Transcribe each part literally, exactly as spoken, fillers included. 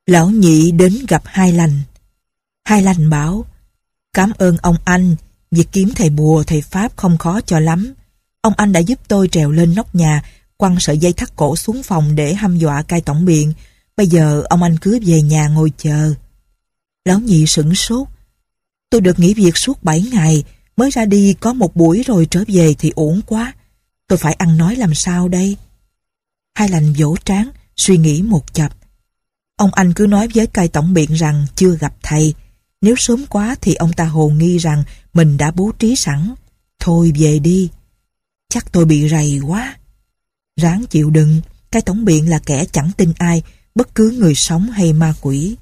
Lão nhị đến gặp Hai Lành. Hai Lành bảo: cảm ơn ông anh, việc kiếm thầy bùa thầy pháp không khó cho lắm. Ông anh đã giúp tôi trèo lên nóc nhà, quăng sợi dây thắt cổ xuống phòng để hăm dọa cai tổng biện. Bây giờ ông anh cứ về nhà ngồi chờ. Lão nhị sửng sốt. Tôi được nghỉ việc suốt bảy ngày, mới ra đi có một buổi rồi trở về thì uổng quá. Tôi phải ăn nói làm sao đây? Hai Lành vỗ trán, suy nghĩ một chập. Ông anh cứ nói với cai tổng biện rằng chưa gặp thầy. Nếu sớm quá thì ông ta hồ nghi rằng mình đã bố trí sẵn. Thôi về đi. Chắc tôi bị rầy quá. Ráng chịu đựng, cai tổng biện là kẻ chẳng tin ai, bất cứ người sống hay ma quỷ.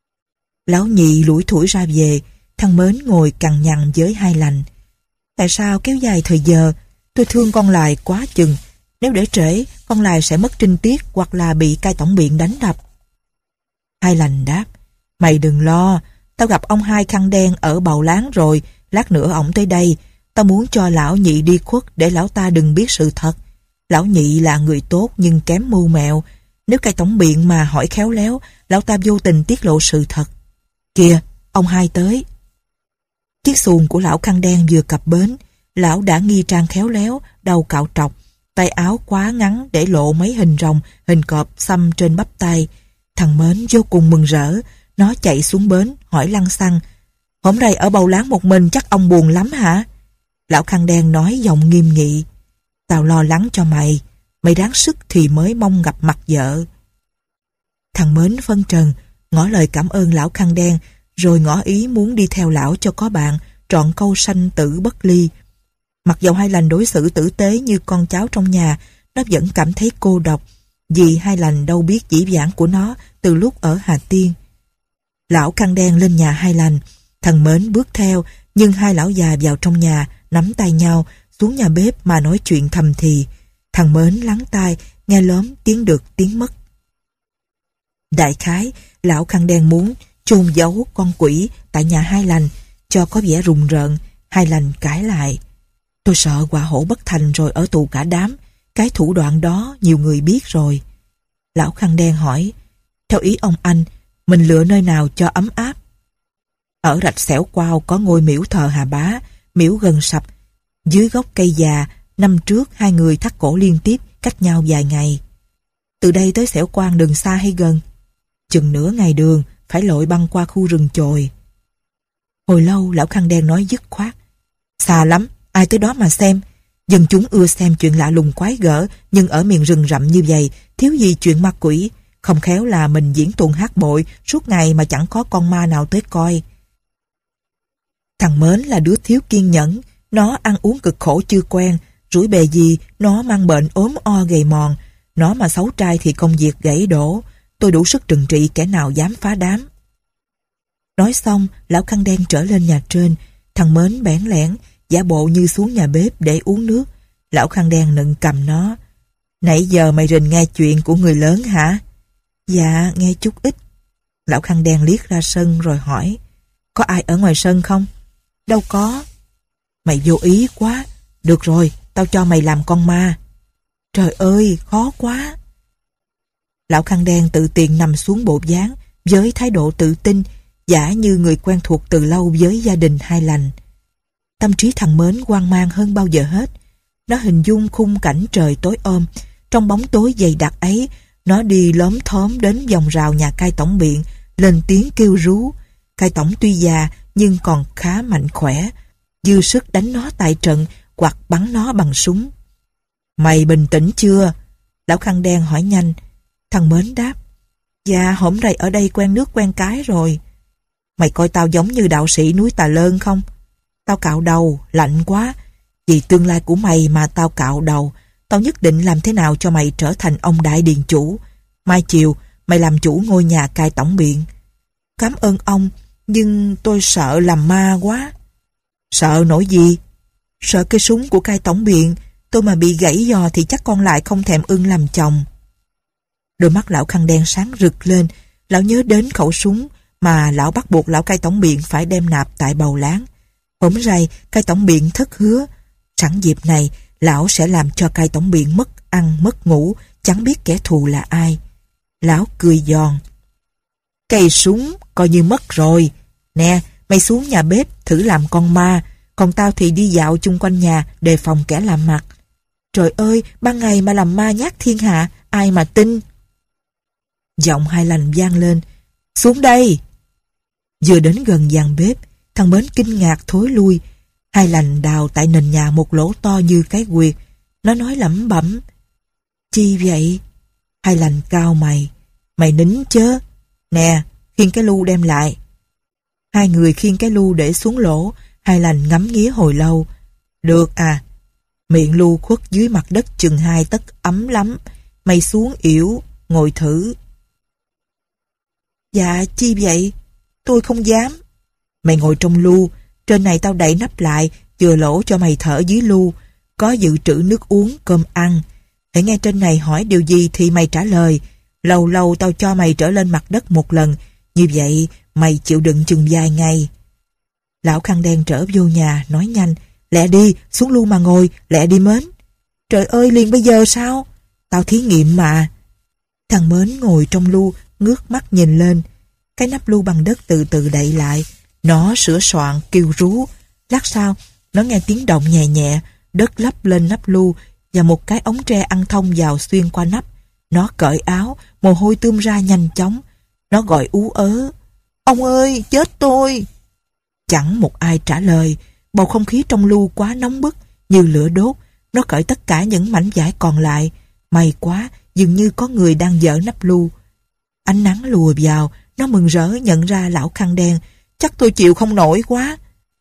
Lão nhị lủi thủi ra về. Thằng Mến ngồi cằn nhằn với Hai Lành. Tại sao kéo dài thời giờ? Tôi thương con Lài quá chừng. Nếu để trễ, con Lài sẽ mất trinh tiết hoặc là bị cai tổng biện đánh đập. Hai Lành đáp: mày đừng lo, tao gặp ông Hai khăn đen ở Bầu Láng rồi, lát nữa ổng tới đây. Tao muốn cho lão nhị đi khuất để lão ta đừng biết sự thật. Lão nhị là người tốt nhưng kém mưu mẹo. Nếu cai tổng biện mà hỏi khéo léo, lão ta vô tình tiết lộ sự thật. Kìa, ông Hai tới. Chiếc xuồng của lão khăn đen vừa cập bến. Lão đã nghi trang khéo léo, đầu cạo trọc, tay áo quá ngắn để lộ mấy hình rồng, hình cọp xăm trên bắp tay. Thằng Mến vô cùng mừng rỡ. Nó chạy xuống bến, hỏi lăng xăng: hôm nay ở Bầu Láng một mình chắc ông buồn lắm hả? Lão khăn đen nói giọng nghiêm nghị: tao lo lắng cho mày. Mày ráng sức thì mới mong gặp mặt vợ. Thằng Mến phân trần, ngỏ lời cảm ơn lão khăn đen, rồi ngỏ ý muốn đi theo lão cho có bạn, trọn câu sanh tử bất ly. Mặc dầu Hai Lành đối xử tử tế như con cháu trong nhà, nó vẫn cảm thấy cô độc, vì Hai Lành đâu biết dĩ vãng của nó từ lúc ở Hà Tiên. Lão khăn đen lên nhà Hai Lành, thằng Mến bước theo, nhưng hai lão già vào trong nhà, nắm tay nhau, xuống nhà bếp mà nói chuyện thầm thì. Thằng Mến lắng tai, nghe lóm tiếng được tiếng mất. Đại khái, lão khăn đen muốn chôn giấu con quỷ tại nhà Hai Lành, cho có vẻ rùng rợn. Hai Lành cãi lại: tôi sợ quả hổ bất thành rồi ở tù cả đám. Cái thủ đoạn đó nhiều người biết rồi. Lão khăn đen hỏi: theo ý ông anh, mình lựa nơi nào cho ấm áp? Ở rạch Xẻo Quao có ngôi miễu thờ Hà Bá, miễu gần sập. Dưới gốc cây già, năm trước hai người thắt cổ liên tiếp, cách nhau vài ngày. Từ đây tới Xẻo Quang đường xa hay gần? Chừng nửa ngày đường, phải lội băng qua khu rừng chồi. Hồi lâu lão khăn đen nói dứt khoát: xa lắm, ai tới đó mà xem. Dân chúng ưa xem chuyện lạ lùng quái gở, nhưng ở miền rừng rậm như vậy, thiếu gì chuyện ma quỷ. Không khéo là mình diễn tuồng hát bội suốt ngày mà chẳng có con ma nào tới coi. Thằng Mến là đứa thiếu kiên nhẫn. Nó ăn uống cực khổ chưa quen, rủi bề gì nó mang bệnh ốm o gầy mòn. Nó mà xấu trai thì công việc gãy đổ. Tôi đủ sức trừng trị kẻ nào dám phá đám. Nói xong, lão khăn đen trở lên nhà trên. Thằng Mến bẽn lẽn, giả bộ như xuống nhà bếp để uống nước. Lão khăn đen nựng cầm nó: nãy giờ mày rình nghe chuyện của người lớn hả? Dạ, nghe chút ít. Lão khăn đen liếc ra sân rồi hỏi: có ai ở ngoài sân không? Đâu có. Mày vô ý quá. Được rồi, tao cho mày làm con ma. Trời ơi, khó quá. Lão khăn đen tự tiện nằm xuống bộ dáng với thái độ tự tin, giả như người quen thuộc từ lâu với gia đình Hai Lành. Tâm trí thằng Mến hoang mang hơn bao giờ hết. Nó hình dung khung cảnh trời tối om. Trong bóng tối dày đặc ấy, nó đi lóm thóm đến vòng rào nhà cai tổng biện, lên tiếng kêu rú. Cai tổng tuy già nhưng còn khá mạnh khỏe, dư sức đánh nó tại trận hoặc bắn nó bằng súng. Mày bình tĩnh chưa? Lão khăn đen hỏi nhanh. Thằng Mến đáp: dạ, hổm rày ở đây quen nước quen cái rồi. Mày coi tao giống như đạo sĩ núi Tà Lơn không? Tao cạo đầu, lạnh quá. Vì tương lai của mày mà tao cạo đầu. Tao nhất định làm thế nào cho mày trở thành ông đại điền chủ. Mai chiều mày làm chủ ngôi nhà cai tổng biện. Cảm ơn ông, nhưng tôi sợ làm ma quá. Sợ nổi gì? Sợ cái súng của cai tổng biện. Tôi mà bị gãy giò thì chắc con lại không thèm ưng làm chồng. Đôi mắt lão khăn đen sáng rực lên. Lão nhớ đến khẩu súng mà lão bắt buộc lão cai tổng biện phải đem nạp tại Bầu Láng. Hổm rày cai tổng biện thất hứa. Sẵn dịp này, lão sẽ làm cho cai tổng biện mất ăn mất ngủ, chẳng biết kẻ thù là ai. Lão cười giòn: Cây súng coi như mất rồi. Nè, mày xuống nhà bếp thử làm con ma, còn tao thì đi dạo chung quanh nhà đề phòng kẻ làm mặt. Trời ơi, ban ngày mà làm ma nhát thiên hạ, ai mà tin. Giọng Hai Lành vang lên, xuống đây. Vừa đến gần giàn bếp, thằng Mến kinh ngạc thối lui. Hai Lành đào tại nền nhà một lỗ to như cái quyệt. Nó nói lẩm bẩm, chi vậy? Hai Lành cau mày, mày nín chớ. Nè, khiêng cái lu đem lại. Hai người khiêng cái lu để xuống lỗ. Hai Lành ngắm nghía hồi lâu. Được à, miệng lu khuất dưới mặt đất chừng hai tấc ấm lắm. Mày xuống yểu, ngồi thử. Dạ, chi vậy? Tôi không dám. Mày ngồi trong lu, trên này tao đậy nắp lại, chừa lỗ cho mày thở dưới lu, có dự trữ nước uống, cơm ăn. Hãy nghe trên này hỏi điều gì thì mày trả lời. Lâu lâu tao cho mày trở lên mặt đất một lần, như vậy mày chịu đựng chừng vài ngày. Lão khăn đen trở vô nhà, nói nhanh, lẹ đi, xuống lu mà ngồi, lẹ đi Mến. Trời ơi, liền bây giờ sao? Tao thí nghiệm mà. Thằng Mến ngồi trong lu, ngước mắt nhìn lên. Cái nắp lu bằng đất từ từ đậy lại. Nó sửa soạn kêu rú. Lát sau, nó nghe tiếng động nhẹ nhẹ, đất lấp lên nắp lu và một cái ống tre ăn thông vào xuyên qua nắp. Nó cởi áo, mồ hôi tươm ra nhanh chóng. Nó gọi ú ớ, ông ơi, chết tôi. Chẳng một ai trả lời. Bầu không khí trong lu quá nóng bức, như lửa đốt. Nó cởi tất cả những mảnh vải còn lại. May quá, dường như có người đang dỡ nắp lu. Ánh nắng lùa vào, nó mừng rỡ nhận ra lão khăn đen. Chắc tôi chịu không nổi quá.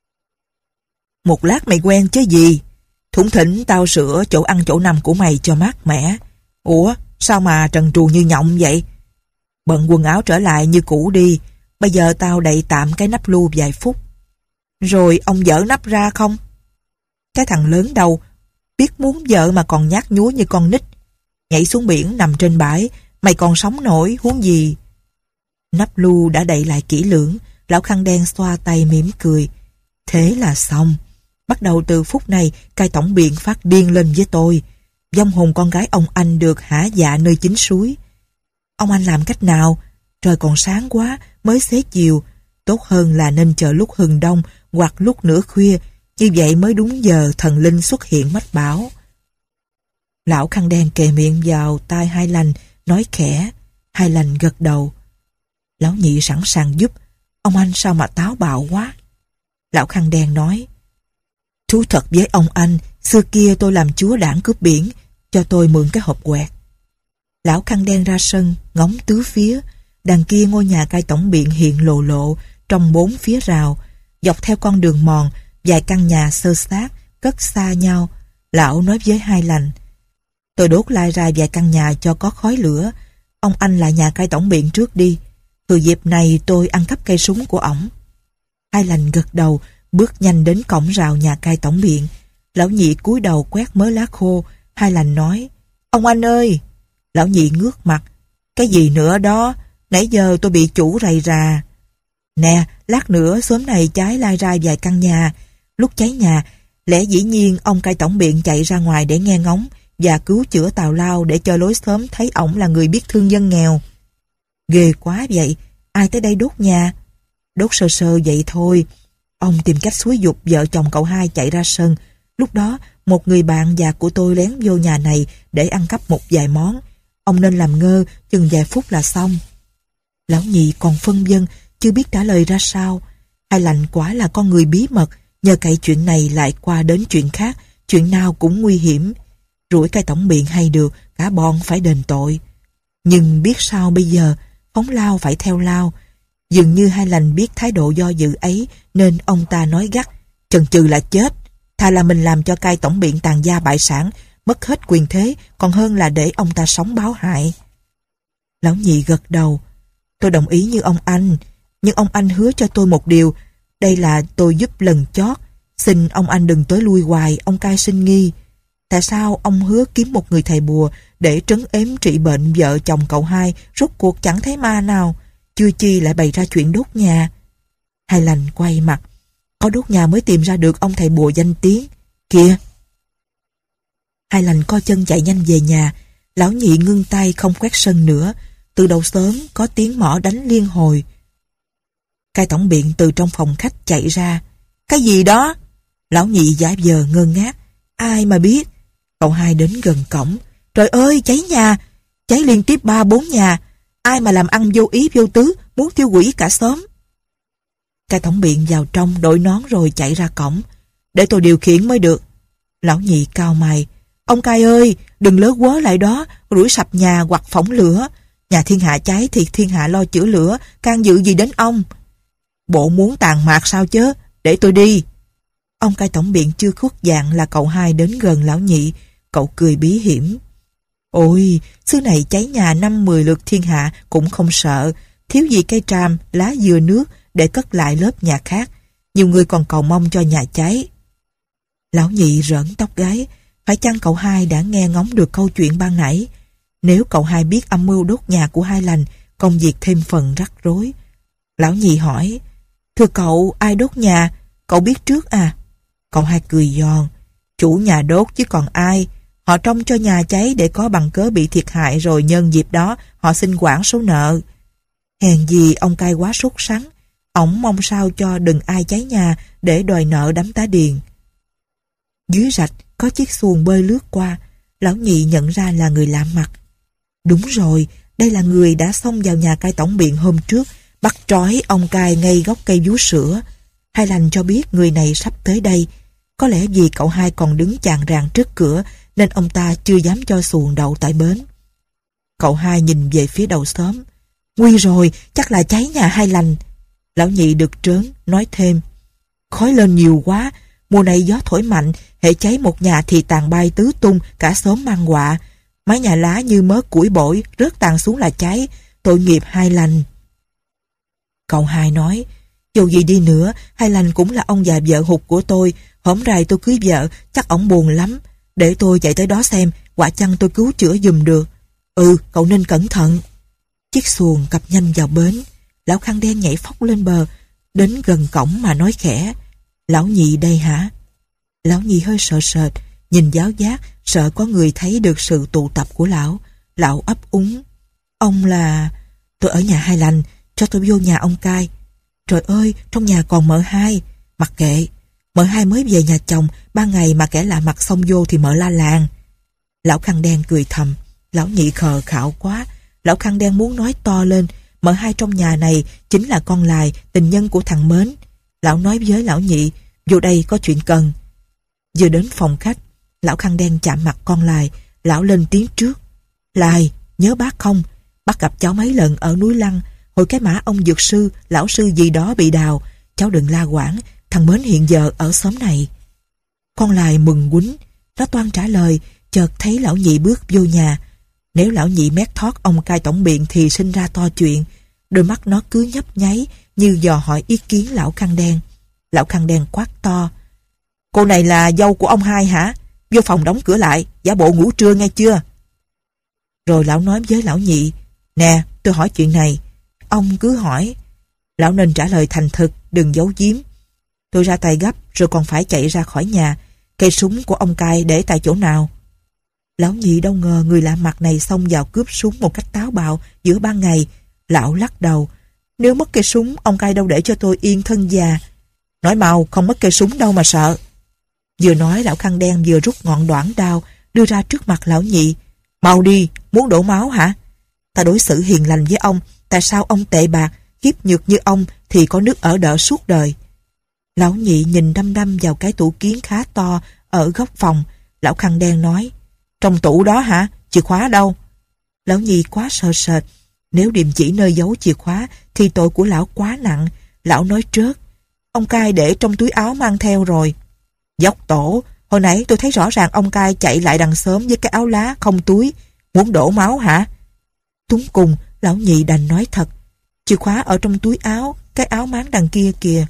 Một lát mày quen chứ gì. Thủng thỉnh tao sửa chỗ ăn chỗ nằm của mày cho mát mẻ. Ủa, sao mà trần truồng như nhộng vậy? Bận quần áo trở lại như cũ đi. Bây giờ tao đậy tạm cái nắp lu vài phút. Rồi ông dỡ nắp ra không? Cái thằng lớn đầu biết muốn vợ mà còn nhát nhúa như con nít. Nhảy xuống biển nằm trên bãi, mày còn sống nổi huống gì. Nắp lu đã đậy lại kỹ lưỡng. Lão khăn đen xoa tay mỉm cười. Thế là xong. Bắt đầu từ phút này, cai tổng biện phát điên lên với tôi. Vong hồn con gái ông anh được hả dạ nơi chính suối. Ông anh làm cách nào? Trời còn sáng quá, mới xế chiều. Tốt hơn là nên chờ lúc hừng đông hoặc lúc nửa khuya. Như vậy mới đúng giờ thần linh xuất hiện mách bảo. Lão khăn đen kề miệng vào tai Hai Lành, nói khẽ. Hai Lành gật đầu. Lão nhị sẵn sàng giúp. Ông anh sao mà táo bạo quá. Lão khăn đen nói, thú thật với ông anh, xưa kia tôi làm chúa đảng cướp biển, cho tôi mượn cái hộp quẹt. Lão khăn đen ra sân, ngóng tứ phía. Đằng kia ngôi nhà cai tổng biện hiện lộ lộ trong bốn phía rào. Dọc theo con đường mòn, vài căn nhà xơ xác cất xa nhau. Lão nói với Hai Lành, tôi đốt lai ra vài căn nhà cho có khói lửa. Ông anh lại nhà cai tổng biện trước đi. Từ dịp này tôi ăn cắp cây súng của ổng. Hai Lành gật đầu, bước nhanh đến cổng rào nhà cai tổng biện. Lão nhị cúi đầu quét mớ lá khô. Hai Lành nói, ông anh ơi. Lão nhị ngước mặt, cái gì nữa đó? Nãy giờ tôi bị chủ rầy rà. Nè, lát nữa xóm này cháy lai ra vài căn nhà. Lúc cháy nhà, lẽ dĩ nhiên ông cai tổng biện chạy ra ngoài để nghe ngóng và cứu chữa tào lao để cho lối xóm thấy ổng là người biết thương dân nghèo. Ghê quá vậy, ai tới đây đốt nhà? Đốt sơ sơ vậy thôi. Ông tìm cách xúi giục vợ chồng cậu Hai chạy ra sân. Lúc đó, một người bạn già của tôi lén vô nhà này để ăn cắp một vài món. Ông nên làm ngơ, chừng vài phút là xong. Lão nhị còn phân vân, chưa biết trả lời ra sao. Hai Lành quả là con người bí mật, nhờ cậy chuyện này lại qua đến chuyện khác, chuyện nào cũng nguy hiểm. Rủi cai tổng biện hay được, cả bọn phải đền tội. Nhưng biết sao bây giờ, phóng lao phải theo lao. Dường như Hai Lành biết thái độ do dự ấy, nên ông ta nói gắt, chần chừ là chết. Thà là mình làm cho cai tổng biện tàn gia bại sản, mất hết quyền thế, còn hơn là để ông ta sống báo hại. Lão nhị gật đầu. Tôi đồng ý như ông anh, nhưng ông anh hứa cho tôi một điều. Đây là tôi giúp lần chót. Xin ông anh đừng tới lui hoài, ông cai sinh nghi. Tại sao ông hứa kiếm một người thầy bùa để trấn ếm trị bệnh vợ chồng cậu Hai, rốt cuộc chẳng thấy ma nào, chưa chi lại bày ra chuyện đốt nhà? Hai Lành quay mặt. Có đốt nhà mới tìm ra được ông thầy bùa danh tiếng. Kìa! Hai Lành co chân chạy nhanh về nhà. Lão nhị ngưng tay không quét sân nữa. Từ đầu sớm có tiếng mõ đánh liên hồi. Cai tổng biện từ trong phòng khách chạy ra. Cái gì đó? Lão nhị giả vờ ngơ ngác. Ai mà biết. Cậu hai đến gần cổng. Trời ơi, cháy nhà! Cháy liên tiếp ba bốn nhà. Ai mà làm ăn vô ý vô tứ, muốn tiêu hủy cả xóm. Cai tổng biện vào trong đội nón rồi chạy ra cổng. Để tôi điều khiển mới được. Lão nhị cau mày. Ông Cai ơi, đừng lớ quớ lại đó, rủi sập nhà hoặc phỏng lửa. Nhà thiên hạ cháy thì thiên hạ lo chữa lửa, can dự gì đến ông? Bộ muốn tàn mạc sao chứ, để tôi đi. Ông Cai tổng biện chưa khuất dạng là cậu hai đến gần lão nhị. Cậu cười bí hiểm. Ôi, xứ này cháy nhà năm mười lượt thiên hạ cũng không sợ. Thiếu gì cây tràm, lá dừa nước để cất lại lớp nhà khác. Nhiều người còn cầu mong cho nhà cháy. Lão nhị rỡn tóc gáy. Phải chăng cậu hai đã nghe ngóng được câu chuyện ban nãy? Nếu cậu hai biết âm mưu đốt nhà của Hai Lành, công việc thêm phần rắc rối. Lão nhị hỏi, thưa cậu, ai đốt nhà? Cậu biết trước à? Cậu hai cười giòn, chủ nhà đốt chứ còn ai. Họ trông cho nhà cháy để có bằng cớ bị thiệt hại rồi nhân dịp đó họ xin quản số nợ. Hèn gì ông Cai quá sốt sắng. Ổng mong sao cho đừng ai cháy nhà để đòi nợ đám tá điền. Dưới rạch có chiếc xuồng bơi lướt qua. Lão nhị nhận ra là người lạ mặt. Đúng rồi, đây là người đã xông vào nhà Cai tổng biện hôm trước, bắt trói ông Cai ngay gốc cây vú sữa. Hai Lành cho biết người này sắp tới đây. Có lẽ vì cậu hai còn đứng chàng ràng trước cửa nên ông ta chưa dám cho xuồng đậu tại bến. Cậu hai nhìn về phía đầu xóm. Nguy rồi, chắc là cháy nhà Hai Lành. Lão nhị được trớn, nói thêm. Khói lên nhiều quá, mùa này gió thổi mạnh, hễ cháy một nhà thì tàn bay tứ tung, cả xóm mang họa. Mái nhà lá như mớ củi bổi, rớt tàn xuống là cháy, tội nghiệp Hai Lành. Cậu hai nói, dù gì đi nữa, Hai Lành cũng là ông già vợ hụt của tôi. Hổm rày tôi cưới vợ, chắc ổng buồn lắm. Để tôi chạy tới đó xem, quả chăng tôi cứu chữa giùm được. Ừ, cậu nên cẩn thận. Chiếc xuồng cập nhanh vào bến. Lão khăn đen nhảy phóc lên bờ, đến gần cổng mà nói khẽ. Lão nhị đây hả? Lão nhị hơi sợ sệt, nhìn giáo giác, sợ có người thấy được sự tụ tập của lão. Lão ấp úng. Ông là... Tôi ở nhà Hai Lành, cho tôi vô nhà ông Cai. Trời ơi, trong nhà còn mợ Hai. Mặc kệ, mợ Hai mới về nhà chồng, ban ngày mà kẻ lạ mặt xông vô thì mợ la làng. Lão khăn đen cười thầm. Lão nhị khờ khạo quá. Lão khăn đen muốn nói to lên, mợ Hai trong nhà này chính là con Lài, tình nhân của thằng Mến. Lão nói với lão nhị, vô đây có chuyện cần. Vừa đến phòng khách, lão khăn đen chạm mặt con Lài. Lão lên tiếng trước. Lài, nhớ bác không? Bác gặp cháu mấy lần ở núi Lăng. Hồi cái mã ông dược sư, lão sư gì đó bị đào. Cháu đừng la quảng, thằng Mến hiện giờ ở xóm này. Con Lài mừng quýnh. Nó toan trả lời, chợt thấy lão nhị bước vô nhà. Nếu lão nhị mét thoát ông Cai tổng biện thì sinh ra to chuyện. Đôi mắt nó cứ nhấp nháy như dò hỏi ý kiến lão khăn đen. Lão khăn đen quát to. Cô này là dâu của ông Hai hả? Vô phòng đóng cửa lại, giả bộ ngủ trưa nghe chưa? Rồi lão nói với lão nhị. Nè, tôi hỏi chuyện này. Ông cứ hỏi. Lão nên trả lời thành thực, đừng giấu giếm. Tôi ra tay gấp rồi còn phải chạy ra khỏi nhà. Cây súng của ông Cai để tại chỗ nào? Lão nhị đâu ngờ người lạ mặt này xông vào cướp súng một cách táo bạo giữa ban ngày. Lão lắc đầu. Nếu mất cây súng, ông Cai đâu để cho tôi yên thân già. Nói mau, không mất cây súng đâu mà sợ. Vừa nói lão khăn đen vừa rút ngọn đoản đao đưa ra trước mặt lão nhị. Mau đi, muốn đổ máu hả? Ta đối xử hiền lành với ông, tại sao ông tệ bạc, hiếp nhược như ông thì có nước ở đỡ suốt đời. Lão nhị nhìn đăm đăm vào cái tủ kiến khá to ở góc phòng. Lão khăn đen nói. Trong tủ đó hả? Chìa khóa đâu? Lão nhị quá sợ sệt. Nếu điềm chỉ nơi giấu chìa khóa thì tội của lão quá nặng. Lão nói trớt. Ông Cai để trong túi áo mang theo rồi. Dốc tổ, hồi nãy tôi thấy rõ ràng ông Cai chạy lại đằng xóm với cái áo lá không túi. Muốn đổ máu hả? Túng cùng, lão nhị đành nói thật. Chìa khóa ở trong túi áo, cái áo máng đằng kia kìa.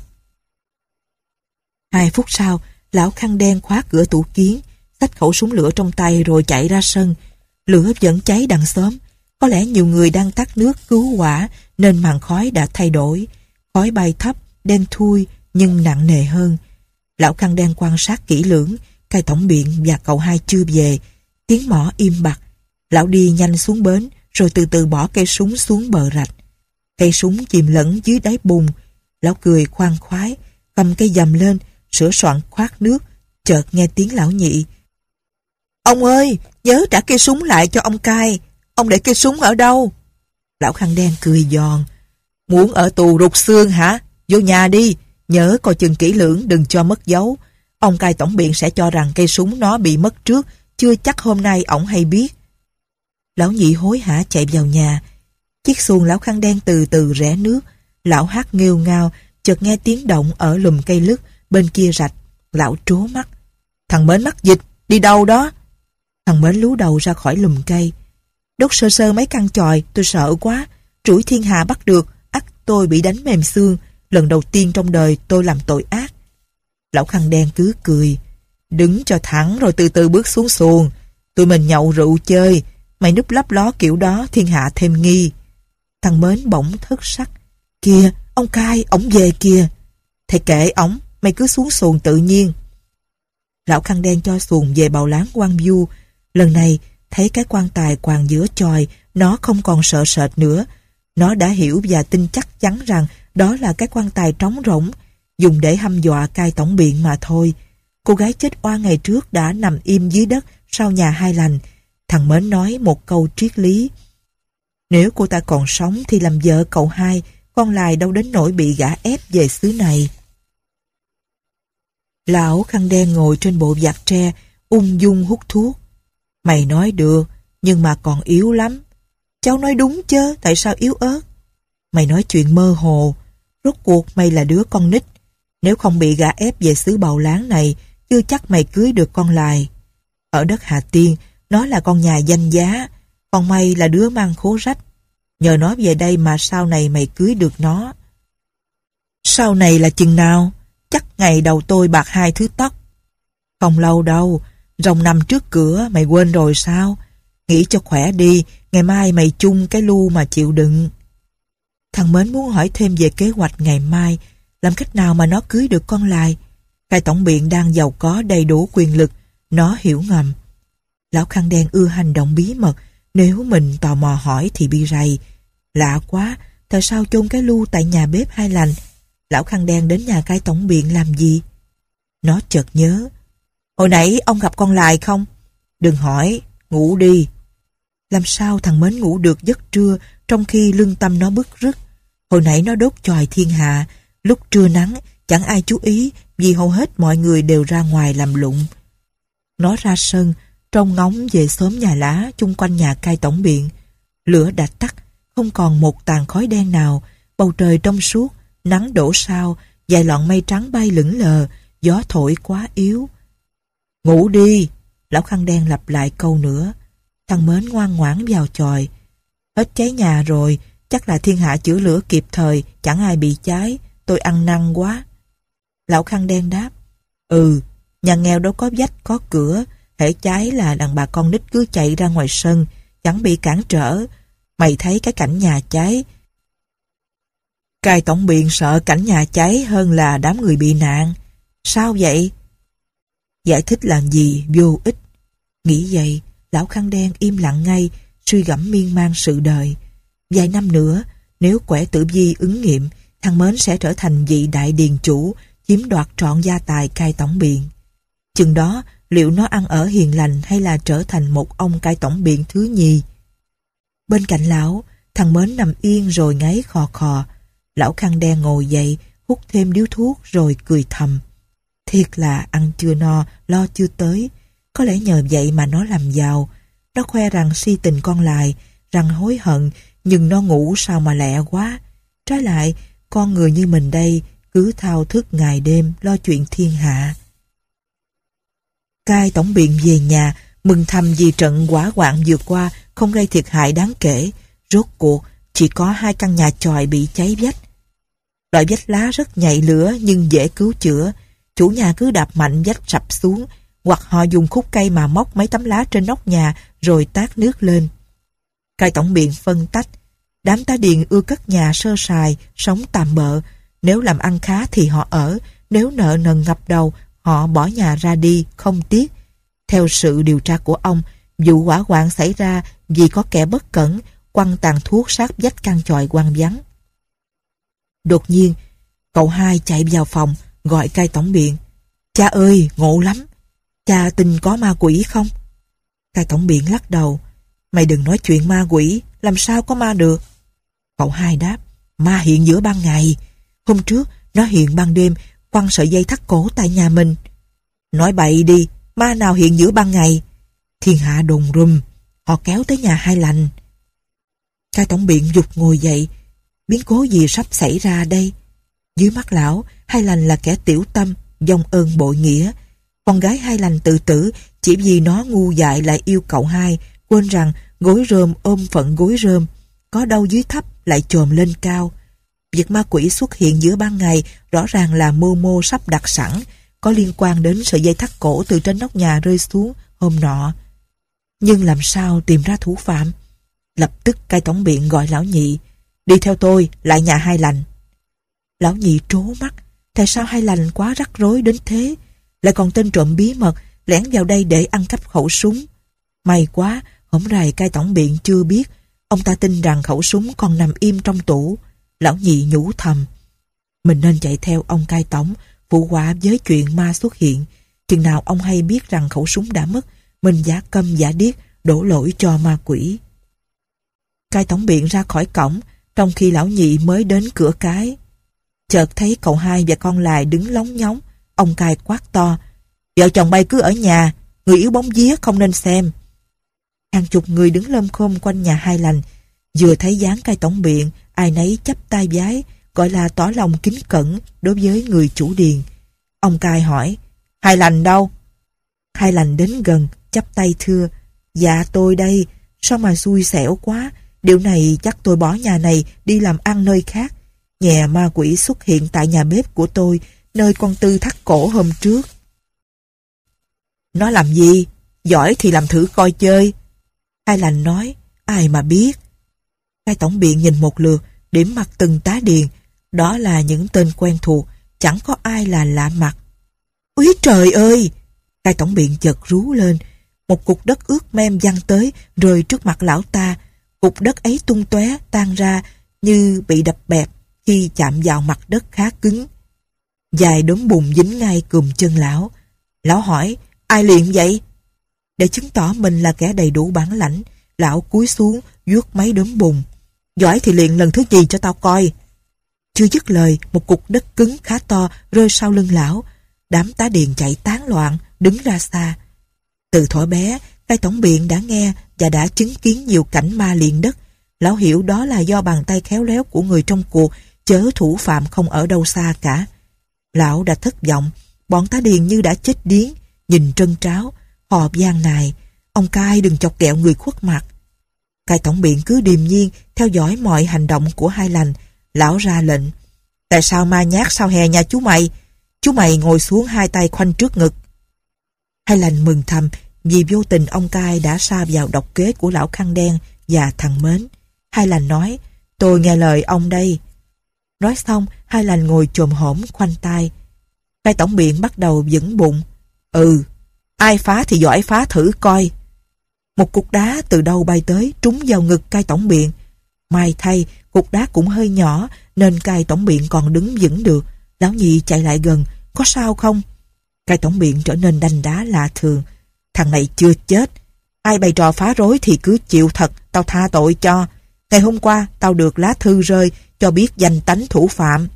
Hai phút sau, lão khăn đen khóa cửa tủ kiến, xách khẩu súng lửa trong tay rồi chạy ra sân. Lửa vẫn cháy đằng xóm. Có lẽ nhiều người đang tắt nước cứu hỏa nên màn khói đã thay đổi. Khói bay thấp, đen thui nhưng nặng nề hơn. Lão khăn đen quan sát kỹ lưỡng. Cai tổng biện và cậu hai chưa về. Tiếng mõ im bặt. Lão đi nhanh xuống bến rồi từ từ bỏ cây súng xuống bờ rạch. Cây súng chìm lẫn dưới đáy bùn. Lão cười khoan khoái, cầm cây dầm lên, sửa soạn khoát nước, chợt nghe tiếng lão nhị: "Ông ơi, nhớ trả cây súng lại cho ông cai. Ông để cây súng ở đâu?" Lão khăn đen cười giòn: "Muốn ở tù rụt xương hả? Vô nhà đi, nhớ coi chừng kỹ lưỡng đừng cho mất dấu. Ông cai tổng biện sẽ cho rằng cây súng nó bị mất trước, chưa chắc hôm nay ổng hay biết." Lão nhị hối hả chạy vào nhà. Chiếc xuồng lão khăn đen từ từ rẽ nước. Lão hát nghêu ngao, chợt nghe tiếng động ở lùm cây lứt bên kia rạch. Lão trố mắt: "Thằng Mến mắc dịch, đi đâu đó?" Thằng Mến lú đầu ra khỏi lùm cây: "Đốt sơ sơ mấy căn chòi, tôi sợ quá. Trũi thiên hà bắt được, ắt tôi bị đánh mềm xương. Lần đầu tiên trong đời tôi làm tội ác." Lão khăn đen cứ cười: "Đứng cho thẳng rồi từ từ bước xuống xuồng. Tụi mình nhậu rượu chơi, mày núp lấp ló kiểu đó thiên hạ thêm nghi." Thằng Mến bỗng thất sắc: "Kìa, ông cai, ổng về kìa." "Thầy kệ ổng, mày cứ xuống xuồng tự nhiên." Lão khăn đen cho xuồng về bào láng Quang Du. Lần này thấy cái quan tài quàng giữa chòi, nó không còn sợ sệt nữa. Nó đã hiểu và tin chắc chắn rằng đó là cái quan tài trống rỗng, dùng để hăm dọa cai tổng biện mà thôi. Cô gái chết oan ngày trước đã nằm im dưới đất sau nhà Hai Lành. Thằng Mến nói một câu triết lý: "Nếu cô ta còn sống thì làm vợ cậu hai, con Lài đâu đến nỗi bị gã ép về xứ này." Lão khăn đen ngồi trên bộ vạt tre, ung dung hút thuốc. "Mày nói được, nhưng mà còn yếu lắm." "Cháu nói đúng chứ, tại sao yếu ớt?" "Mày nói chuyện mơ hồ. Rốt cuộc mày là đứa con nít. Nếu không bị gã ép về xứ Bào Láng này, chưa chắc mày cưới được con Lài. Ở đất Hà Tiên, nó là con nhà danh giá, còn mày là đứa mang khố rách. Nhờ nó về đây mà sau này mày cưới được nó." "Sau này là chừng nào?" "Chắc ngày đầu tôi bạc hai thứ tóc." "Không lâu đâu, rồng nằm trước cửa, mày quên rồi sao? Nghĩ cho khỏe đi, ngày mai mày chung cái lu mà chịu đựng." Thằng Mến muốn hỏi thêm về kế hoạch ngày mai, làm cách nào mà nó cưới được con Lài. Cai tổng biện đang giàu có đầy đủ quyền lực, nó hiểu ngầm. Lão khăn đen ưa hành động bí mật, nếu mình tò mò hỏi thì bị rầy. Lạ quá, tại sao chôn cái lu tại nhà bếp Hai Lành? Lão khăn đen đến nhà cai tổng biện làm gì? Nó chợt nhớ: "Hồi nãy ông gặp con Lài không?" "Đừng hỏi, ngủ đi." Làm sao thằng Mến ngủ được giấc trưa trong khi lương tâm nó bứt rứt? Hồi nãy nó đốt chòi thiên hạ, lúc trưa nắng chẳng ai chú ý vì hầu hết mọi người đều ra ngoài làm lụng. Nó ra sân, trông ngóng về xóm nhà lá chung quanh nhà cai tổng biện. Lửa đã tắt, không còn một tàn khói đen nào, bầu trời trong suốt, nắng đổ sao, vài lọn mây trắng bay lững lờ, gió thổi quá yếu. "Ngủ đi." Lão khăn đen lặp lại câu nữa. Thằng Mến ngoan ngoãn vào chòi. "Hết cháy nhà rồi, chắc là thiên hạ chữa lửa kịp thời, chẳng ai bị cháy, tôi ăn năn quá." Lão khăn đen đáp: "Ừ, nhà nghèo đâu có vách có cửa, hễ cháy là đàn bà con nít cứ chạy ra ngoài sân, chẳng bị cản trở. Mày thấy cái cảnh nhà cháy. Cai tổng biện sợ cảnh nhà cháy hơn là đám người bị nạn. Sao vậy?" Giải thích làm gì vô ích. Nghĩ vậy, lão khăn đen im lặng ngay, suy gẫm miên man sự đời. Vài năm nữa, nếu quẻ tử vi ứng nghiệm, thằng Mến sẽ trở thành vị đại điền chủ, chiếm đoạt trọn gia tài cai tổng biện. Chừng đó, liệu nó ăn ở hiền lành hay là trở thành một ông cai tổng biện thứ nhì? Bên cạnh lão, thằng Mến nằm yên rồi ngáy khò khò. Lão khăn đen ngồi dậy, hút thêm điếu thuốc rồi cười thầm. Thiệt là ăn chưa no, lo chưa tới. Có lẽ nhờ vậy mà nó làm giàu. Nó khoe rằng si tình con Lài, rằng hối hận, nhưng nó ngủ sao mà lẹ quá. Trái lại, con người như mình đây cứ thao thức ngày đêm lo chuyện thiên hạ. Cai tổng biện về nhà, mừng thầm vì trận hỏa hoạn vừa qua không gây thiệt hại đáng kể. Rốt cuộc, chỉ có hai căn nhà chòi bị cháy vách. Loại vách lá rất nhạy lửa nhưng dễ cứu chữa. Chủ nhà cứ đạp mạnh vách sập xuống, hoặc họ dùng khúc cây mà móc mấy tấm lá trên nóc nhà rồi tát nước lên. Cai tổng biện phân tách. Đám tá điền ưa cất nhà sơ sài, sống tạm bợ. Nếu làm ăn khá thì họ ở, nếu nợ nần ngập đầu, họ bỏ nhà ra đi, không tiếc. Theo sự điều tra của ông, vụ hỏa hoạn xảy ra vì có kẻ bất cẩn, quăng tàn thuốc sát vách căn chòi hoang vắng. Đột nhiên, cậu hai chạy vào phòng, gọi cai tổng biện. Cha ơi, ngộ lắm. Cha tin có ma quỷ không? Cai tổng biện lắc đầu. Mày đừng nói chuyện ma quỷ, làm sao có ma được? Cậu hai đáp. Ma hiện giữa ban ngày. Hôm trước, nó hiện ban đêm, quăng sợi dây thắt cổ tại nhà mình. Nói bậy đi, ma nào hiện giữa ban ngày? Thiên hạ đồn rùm, họ kéo tới nhà Hai Lành. Cai tổng biện giục ngồi dậy. Biến cố gì sắp xảy ra đây? Dưới mắt lão, Hai Lành là kẻ tiểu tâm, vong ơn bội nghĩa. Con gái Hai Lành tự tử chỉ vì nó ngu dại lại yêu cậu hai, quên rằng gối rơm ôm phận gối rơm, có đâu dưới thấp lại chồm lên cao. Việc ma quỷ xuất hiện giữa ban ngày rõ ràng là mưu mô sắp đặt sẵn, có liên quan đến sợi dây thắt cổ từ trên nóc nhà rơi xuống hôm nọ. Nhưng làm sao tìm ra thủ phạm? Lập tức cai tổng biện gọi lão nhị. Đi theo tôi, lại nhà Hai Lành. Lão nhị trố mắt. Tại sao Hai Lành quá rắc rối đến thế? Lại còn tên trộm bí mật lẻn vào đây để ăn cắp khẩu súng. May quá, hổng rày cai tổng biện chưa biết. Ông ta tin rằng khẩu súng còn nằm im trong tủ. Lão nhị nhủ thầm. Mình nên chạy theo ông cai tổng, phụ họa với chuyện ma xuất hiện. Chừng nào ông hay biết rằng khẩu súng đã mất, mình giả câm giả điếc, đổ lỗi cho ma quỷ. Cai tổng biện ra khỏi cổng, trong khi lão nhị mới đến cửa cái. Chợt thấy cậu hai và con Lài đứng lóng nhóng. Ông cai quát to. Vợ chồng bay cứ ở nhà, người yếu bóng vía không nên xem. Hàng chục người đứng lơm khôm quanh nhà Hai Lành. Vừa thấy dáng cai tổng biện, ai nấy chắp tay vái, gọi là tỏ lòng kính cẩn đối với người chủ điền. Ông cai hỏi, Hai Lành đâu? Hai Lành đến gần, chắp tay thưa, dạ tôi đây, sao mà xui xẻo quá, điều này chắc tôi bỏ nhà này đi làm ăn nơi khác. Nhà ma quỷ xuất hiện tại nhà bếp của tôi, nơi con Tư thắt cổ hôm trước. Nó làm gì? Giỏi thì làm thử coi chơi. Hai Lành nói, ai mà biết. Cai tổng biện nhìn một lượt, điểm mặt từng tá điền. Đó là những tên quen thuộc, chẳng có ai là lạ mặt. Úi trời ơi! Cai tổng biện chợt rú lên. Một cục đất ướt mem văng tới, rơi trước mặt lão ta. Cục đất ấy tung tóe tan ra như bị đập bẹp khi chạm vào mặt đất khá cứng. Vài đốm bùn dính ngay cùm chân lão. Lão hỏi, ai luyện vậy? Để chứng tỏ mình là kẻ đầy đủ bản lãnh, lão cúi xuống vuốt mấy đốm bùn. Giỏi thì luyện lần thứ gì cho tao coi. Chưa dứt lời, một cục đất cứng khá to rơi sau lưng lão. Đám tá điền chạy tán loạn, đứng ra xa. Từ thuở bé, cai tổng biện đã nghe và đã chứng kiến nhiều cảnh ma luyện đất. Lão hiểu đó là do bàn tay khéo léo của người trong cuộc, chớ thủ phạm không ở đâu xa cả. Lão đã thất vọng, bọn tá điền như đã chết điếng, nhìn trân tráo, họ gian nài, ông cai đừng chọc ghẹo người khuất mặt. Cai tổng biện cứ điềm nhiên theo dõi mọi hành động của Hai Lành. Lão ra lệnh, tại sao ma nhát sao hè nhà chú mày? Chú mày ngồi xuống hai tay khoanh trước ngực. Hai Lành mừng thầm vì vô tình ông cai đã sa vào độc kế của lão khăn đen và thằng Mến. Hai Lành nói, tôi nghe lời ông đây. Nói xong, Hai Lành ngồi chồm hổm khoanh tay. Cai tổng biện bắt đầu vững bụng. Ừ, ai phá thì giỏi phá thử coi. Một cục đá từ đâu bay tới trúng vào ngực cai tổng biện. May thay, cục đá cũng hơi nhỏ nên cai tổng biện còn đứng vững được. Lão nhị chạy lại gần, có sao không? Cai tổng biện trở nên đanh đá lạ thường. Thằng này chưa chết. Ai bày trò phá rối thì cứ chịu thật, tao tha tội cho. Ngày hôm qua tao được lá thư rơi cho biết danh tánh thủ phạm.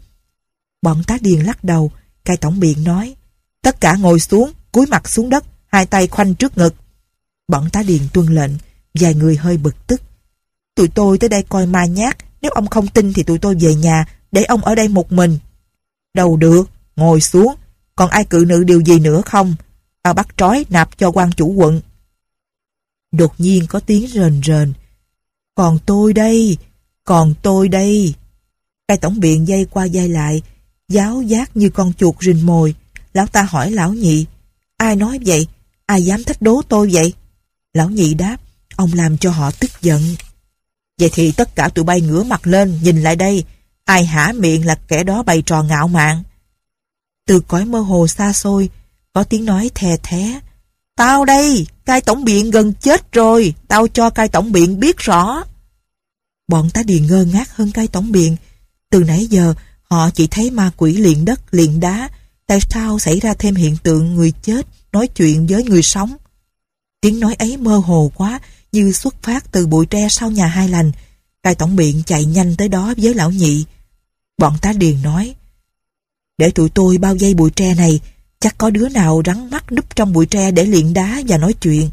Bọn tá điền lắc đầu. Cai tổng biện nói, tất cả ngồi xuống, cúi mặt xuống đất, hai tay khoanh trước ngực. Bọn tá điền tuân lệnh. Vài người hơi bực tức. Tụi tôi tới đây coi ma nhát, nếu ông không tin thì tụi tôi về nhà, để ông ở đây một mình. Đâu được, ngồi xuống. Còn ai cự nữ điều gì nữa không? Tao bắt trói nạp cho quan chủ quận. Đột nhiên có tiếng rền rền. Còn tôi đây, còn tôi đây. Cai tổng biện dây qua dây lại, giáo giác như con chuột rình mồi. Lão ta hỏi lão nhị, ai nói vậy? Ai dám thách đố tôi vậy? Lão nhị đáp, ông làm cho họ tức giận. Vậy thì tất cả tụi bay ngửa mặt lên, nhìn lại đây. Ai hả miệng là kẻ đó bày trò ngạo mạn. Từ cõi mơ hồ xa xôi, có tiếng nói the thé. Tao đây, cai tổng biện gần chết rồi, tao cho cai tổng biện biết rõ. Bọn tá điền ngơ ngác hơn cai tổng biện. Từ nãy giờ họ chỉ thấy ma quỷ liệng đất liệng đá. Tại sao xảy ra thêm hiện tượng người chết nói chuyện với người sống? Tiếng nói ấy mơ hồ quá, như xuất phát từ bụi tre sau nhà Hai Lành. Cai tổng biện chạy nhanh tới đó với lão nhị. Bọn tá điền nói: để tụi tôi bao vây bụi tre này, chắc có đứa nào rắn mắt núp trong bụi tre để liệng đá và nói chuyện.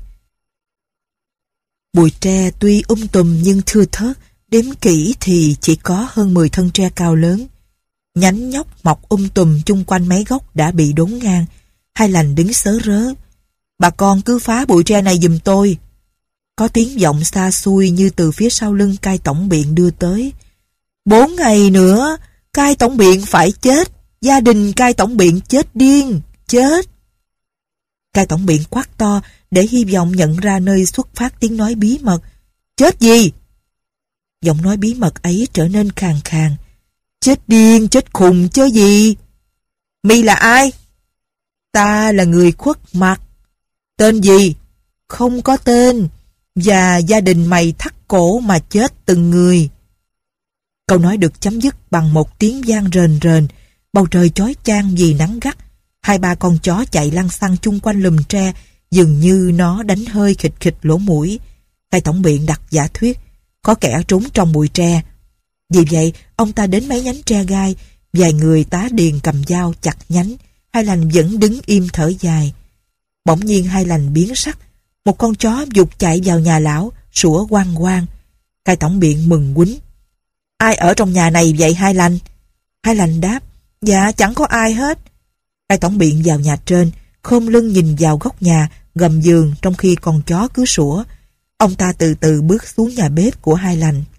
Bụi tre tuy um tùm nhưng thưa thớt, đếm kỹ thì chỉ có hơn mười thân tre cao lớn. Nhánh nhóc mọc um tùm chung quanh mấy gốc đã bị đốn ngang. Hai Lành đứng sớ rớ: bà con cứ phá bụi tre này giùm tôi. Có tiếng vọng xa xui như từ phía sau lưng cai tổng biện đưa tới: bốn ngày nữa cai tổng biện phải chết, gia đình cai tổng biện chết điên, chết. Cai tổng biện quát to để hy vọng nhận ra nơi xuất phát tiếng nói bí mật: chết gì? Giọng nói bí mật ấy trở nên khàn khàn: chết điên, chết khùng chứ gì? Mi là ai? Ta là người khuất mặt. Tên gì? Không có tên. Và gia đình mày thắt cổ mà chết từng người. Câu nói được chấm dứt bằng một tiếng vang rền rền. Bầu trời chói chang vì nắng gắt. Hai ba con chó chạy lăng xăng chung quanh lùm tre, dường như nó đánh hơi khịch khịch lỗ mũi. Cai tổng biện đặt giả thuyết có kẻ trốn trong bụi tre. Vì vậy ông ta đến mấy nhánh tre gai. Vài người tá điền cầm dao chặt nhánh. Hai Lành vẫn đứng im thở dài. Bỗng nhiên Hai Lành biến sắc. Một con chó vụt chạy vào nhà lão, sủa oang oang. Cai tổng biện mừng quýnh: ai ở trong nhà này vậy Hai Lành? Hai Lành đáp: dạ chẳng có ai hết. Cai tổng biện vào nhà trên, khom lưng nhìn vào góc nhà, gầm giường trong khi con chó cứ sủa. Ông ta từ từ bước xuống nhà bếp của Hai Lành.